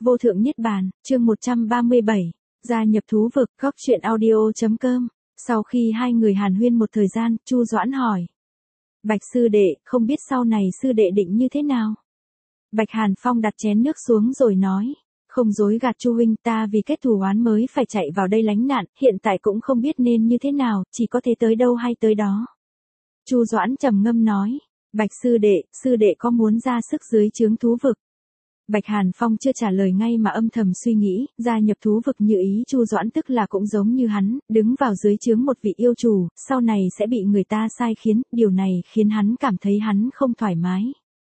Vô thượng niết bàn, chương 137, gia nhập thú vực, góc truyện audio.com. Sau khi hai người hàn huyên một thời gian, Chu Doãn hỏi: Bạch sư đệ, không biết sau này sư đệ định như thế nào? Bạch Hàn Phong đặt chén nước xuống rồi nói: Không dối gạt Chu huynh, ta vì kết thù oán mới phải chạy vào đây lánh nạn, hiện tại cũng không biết nên như thế nào, chỉ có thể tới đâu hay tới đó. Chu Doãn trầm ngâm nói: Bạch sư đệ có muốn ra sức dưới trướng thú vực? Bạch Hàn Phong chưa trả lời ngay mà âm thầm suy nghĩ, gia nhập thú vực như ý Chu Doãn tức là cũng giống như hắn, đứng vào dưới trướng một vị yêu chủ, sau này sẽ bị người ta sai khiến, điều này khiến hắn cảm thấy hắn không thoải mái.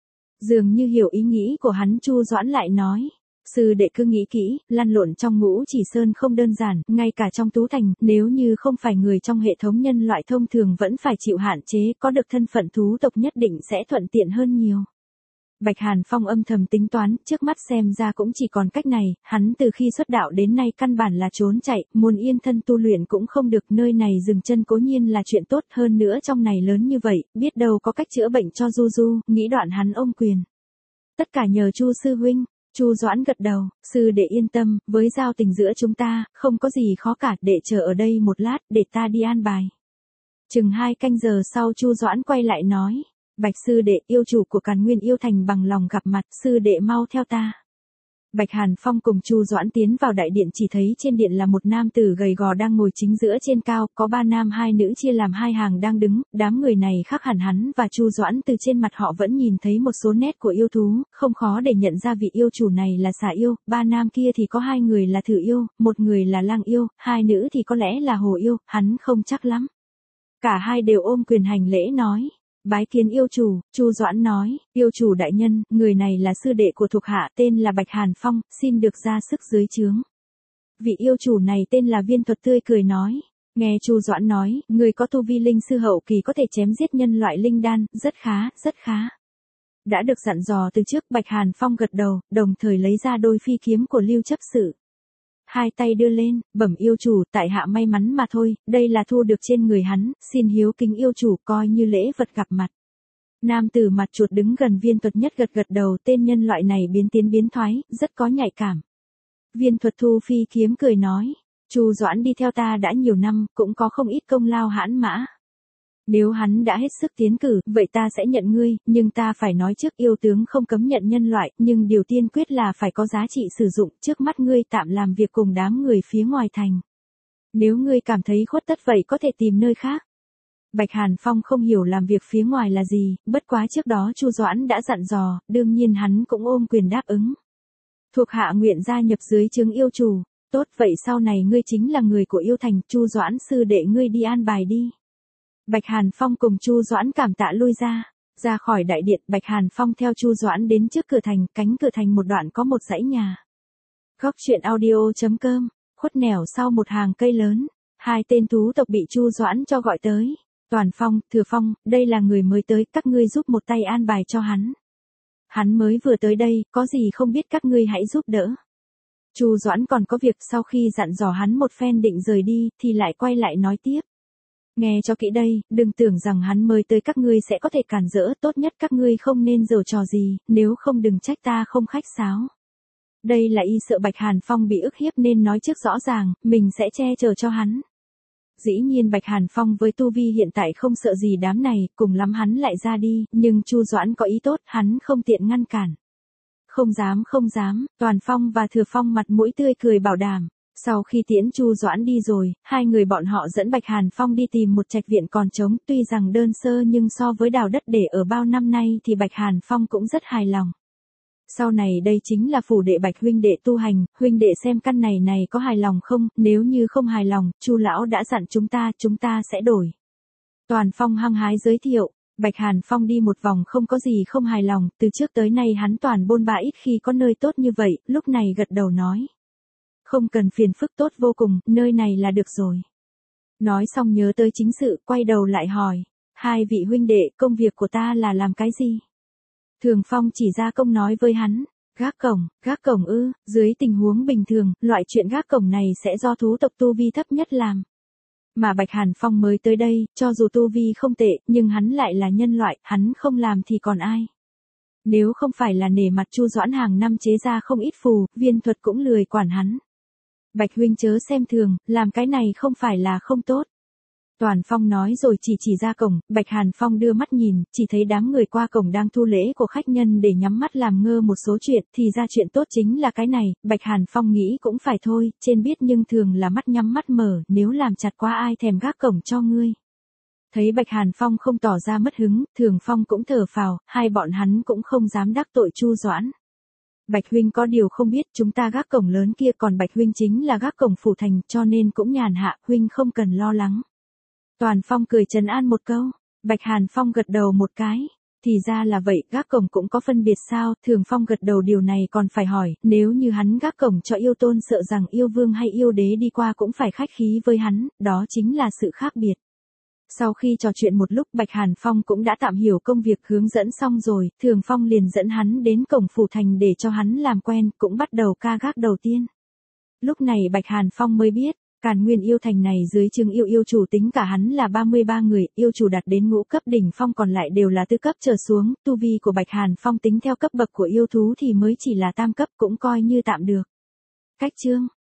Dường như hiểu ý nghĩ của hắn, Chu Doãn lại nói: Sư đệ cứ nghĩ kỹ, lăn lộn trong Ngũ Chỉ Sơn không đơn giản, ngay cả trong Tú Thành, nếu như không phải người trong hệ thống nhân loại thông thường vẫn phải chịu hạn chế, có được thân phận thú tộc nhất định sẽ thuận tiện hơn nhiều. Bạch Hàn Phong âm thầm tính toán, trước mắt xem ra cũng chỉ còn cách này, hắn từ khi xuất đạo đến nay căn bản là trốn chạy, muốn yên thân tu luyện cũng không được, nơi này dừng chân cố nhiên là chuyện tốt, hơn nữa trong này lớn như vậy, biết đâu có cách chữa bệnh cho Du Du, nghĩ đoạn hắn ôm quyền. Tất cả nhờ Chu sư huynh. Chu Doãn gật đầu: Sư đệ yên tâm, với giao tình giữa chúng ta, không có gì khó cả, đệ chờ ở đây một lát, để ta đi an bài. Chừng 2 canh giờ sau Chu Doãn quay lại nói: Bạch sư đệ, yêu chủ của Càn Nguyên Yêu Thành bằng lòng gặp mặt, sư đệ mau theo ta. Bạch Hàn Phong cùng Chu Doãn tiến vào đại điện, chỉ thấy trên điện là một nam tử gầy gò đang ngồi chính giữa trên cao, có 3 nam 2 nữ chia làm 2 hàng đang đứng, đám người này khác hẳn hắn và Chu Doãn, từ trên mặt họ vẫn nhìn thấy một số nét của yêu thú, không khó để nhận ra vị yêu chủ này là xà yêu, 3 nam kia thì có 2 người là thử yêu, 1 người là lang yêu, 2 nữ thì có lẽ là hồ yêu, hắn không chắc lắm. Cả hai đều ôm quyền hành lễ nói: Bái kiến yêu chủ. Chu Doãn nói: Yêu chủ đại nhân, người này là sư đệ của thuộc hạ, tên là Bạch Hàn Phong, xin được ra sức dưới trướng. Vị yêu chủ này tên là Viên Thuật tươi cười nói. Nghe Chu Doãn nói, người có tu vi linh sư hậu kỳ có thể chém giết nhân loại linh đan, rất khá, rất khá. Đã được dặn dò từ trước, Bạch Hàn Phong gật đầu, đồng thời lấy ra đôi phi kiếm của Lưu Chấp Sự. 2 tay đưa lên, bẩm yêu chủ, tại hạ may mắn mà thôi, đây là thu được trên người hắn, xin hiếu kính yêu chủ coi như lễ vật gặp mặt. Nam tử mặt chuột đứng gần Viên Thuật nhất gật gật đầu, tên nhân loại này biến tiến biến thoái, rất có nhạy cảm. Viên Thuật thu phi kiếm cười nói: Chu Doãn đi theo ta đã nhiều năm, cũng có không ít công lao hãn mã. Nếu hắn đã hết sức tiến cử, vậy ta sẽ nhận ngươi, nhưng ta phải nói trước, yêu tướng không cấm nhận nhân loại, nhưng điều tiên quyết là phải có giá trị sử dụng, trước mắt ngươi tạm làm việc cùng đám người phía ngoài thành. Nếu ngươi cảm thấy khuất tất vậy có thể tìm nơi khác. Bạch Hàn Phong không hiểu làm việc phía ngoài là gì, bất quá trước đó Chu Doãn đã dặn dò, đương nhiên hắn cũng ôm quyền đáp ứng. Thuộc hạ nguyện gia nhập dưới trướng yêu chủ. Tốt, vậy sau này ngươi chính là người của yêu thành, Chu Doãn sư đệ ngươi đi an bài đi. Bạch Hàn Phong cùng Chu Doãn cảm tạ lui ra khỏi đại điện. Bạch Hàn Phong theo Chu Doãn đến trước cửa thành, cánh cửa thành một đoạn có một dãy nhà. Góc truyện audio.com, khuất nẻo sau một hàng cây lớn, 2 tên thú tộc bị Chu Doãn cho gọi tới. Toàn Phong, Thừa Phong, đây là người mới tới, các ngươi giúp một tay an bài cho hắn. Hắn mới vừa tới đây, có gì không biết các ngươi hãy giúp đỡ. Chu Doãn còn có việc, sau khi dặn dò hắn một phen định rời đi, thì lại quay lại nói tiếp. Nghe cho kỹ đây, đừng tưởng rằng hắn mới tới các ngươi sẽ có thể cản rỡ, tốt nhất các ngươi không nên giở trò gì, nếu không đừng trách ta không khách sáo. Đây là y sợ Bạch Hàn Phong bị ức hiếp nên nói trước rõ ràng, mình sẽ che chở cho hắn. Dĩ nhiên Bạch Hàn Phong với tu vi hiện tại không sợ gì đám này, cùng lắm hắn lại ra đi, nhưng Chu Doãn có ý tốt, hắn không tiện ngăn cản. Không dám, Toàn Phong và Thừa Phong mặt mũi tươi cười bảo đảm. Sau khi tiễn Chu Doãn đi rồi, 2 người bọn họ dẫn Bạch Hàn Phong đi tìm một trạch viện còn trống, tuy rằng đơn sơ nhưng so với đào đất để ở bao năm nay thì Bạch Hàn Phong cũng rất hài lòng. Sau này đây chính là phủ đệ Bạch huynh đệ tu hành, huynh đệ xem căn này có hài lòng không, nếu như không hài lòng, Chu lão đã dặn chúng ta sẽ đổi. Toàn Phong hăng hái giới thiệu. Bạch Hàn Phong đi một vòng không có gì không hài lòng, từ trước tới nay hắn toàn bôn ba ít khi có nơi tốt như vậy, lúc này gật đầu nói. Không cần phiền phức, tốt vô cùng, nơi này là được rồi. Nói xong nhớ tới chính sự, quay đầu lại hỏi. 2 vị huynh đệ, công việc của ta là làm cái gì? Thường Phong chỉ ra công nói với hắn. Gác cổng ư, dưới tình huống bình thường, loại chuyện gác cổng này sẽ do thú tộc tu vi thấp nhất làm. Mà Bạch Hàn Phong mới tới đây, cho dù tu vi không tệ, nhưng hắn lại là nhân loại, hắn không làm thì còn ai? Nếu không phải là nể mặt Chu Doãn hàng năm chế ra không ít phù, viên thuật cũng lười quản hắn. Bạch huynh chớ xem thường, làm cái này không phải là không tốt. Toàn Phong nói rồi chỉ ra cổng, Bạch Hàn Phong đưa mắt nhìn, chỉ thấy đám người qua cổng đang thu lễ của khách nhân để nhắm mắt làm ngơ một số chuyện, thì ra chuyện tốt chính là cái này, Bạch Hàn Phong nghĩ cũng phải thôi, trên biết nhưng thường là mắt nhắm mắt mở, nếu làm chặt quá ai thèm gác cổng cho ngươi. Thấy Bạch Hàn Phong không tỏ ra mất hứng, Thường Phong cũng thở phào, hai bọn hắn cũng không dám đắc tội Chu Doãn. Bạch huynh có điều không biết, chúng ta gác cổng lớn kia, còn Bạch huynh chính là gác cổng phủ thành, cho nên cũng nhàn hạ, huynh không cần lo lắng. Toàn Phong cười trấn an một câu, Bạch Hàn Phong gật đầu một cái. Thì ra là vậy, gác cổng cũng có phân biệt sao? Thường Phong gật đầu, điều này còn phải hỏi, nếu như hắn gác cổng cho yêu tôn sợ rằng yêu vương hay yêu đế đi qua cũng phải khách khí với hắn, đó chính là sự khác biệt. Sau khi trò chuyện một lúc, Bạch Hàn Phong cũng đã tạm hiểu công việc hướng dẫn xong rồi, Thường Phong liền dẫn hắn đến cổng phủ thành để cho hắn làm quen, cũng bắt đầu ca gác đầu tiên. Lúc này Bạch Hàn Phong mới biết, Càn Nguyên yêu thành này dưới trướng yêu chủ tính cả hắn là 33 người, yêu chủ đạt đến ngũ cấp đỉnh phong, còn lại đều là tứ cấp trở xuống, tu vi của Bạch Hàn Phong tính theo cấp bậc của yêu thú thì mới chỉ là tam cấp, cũng coi như tạm được. Cách chương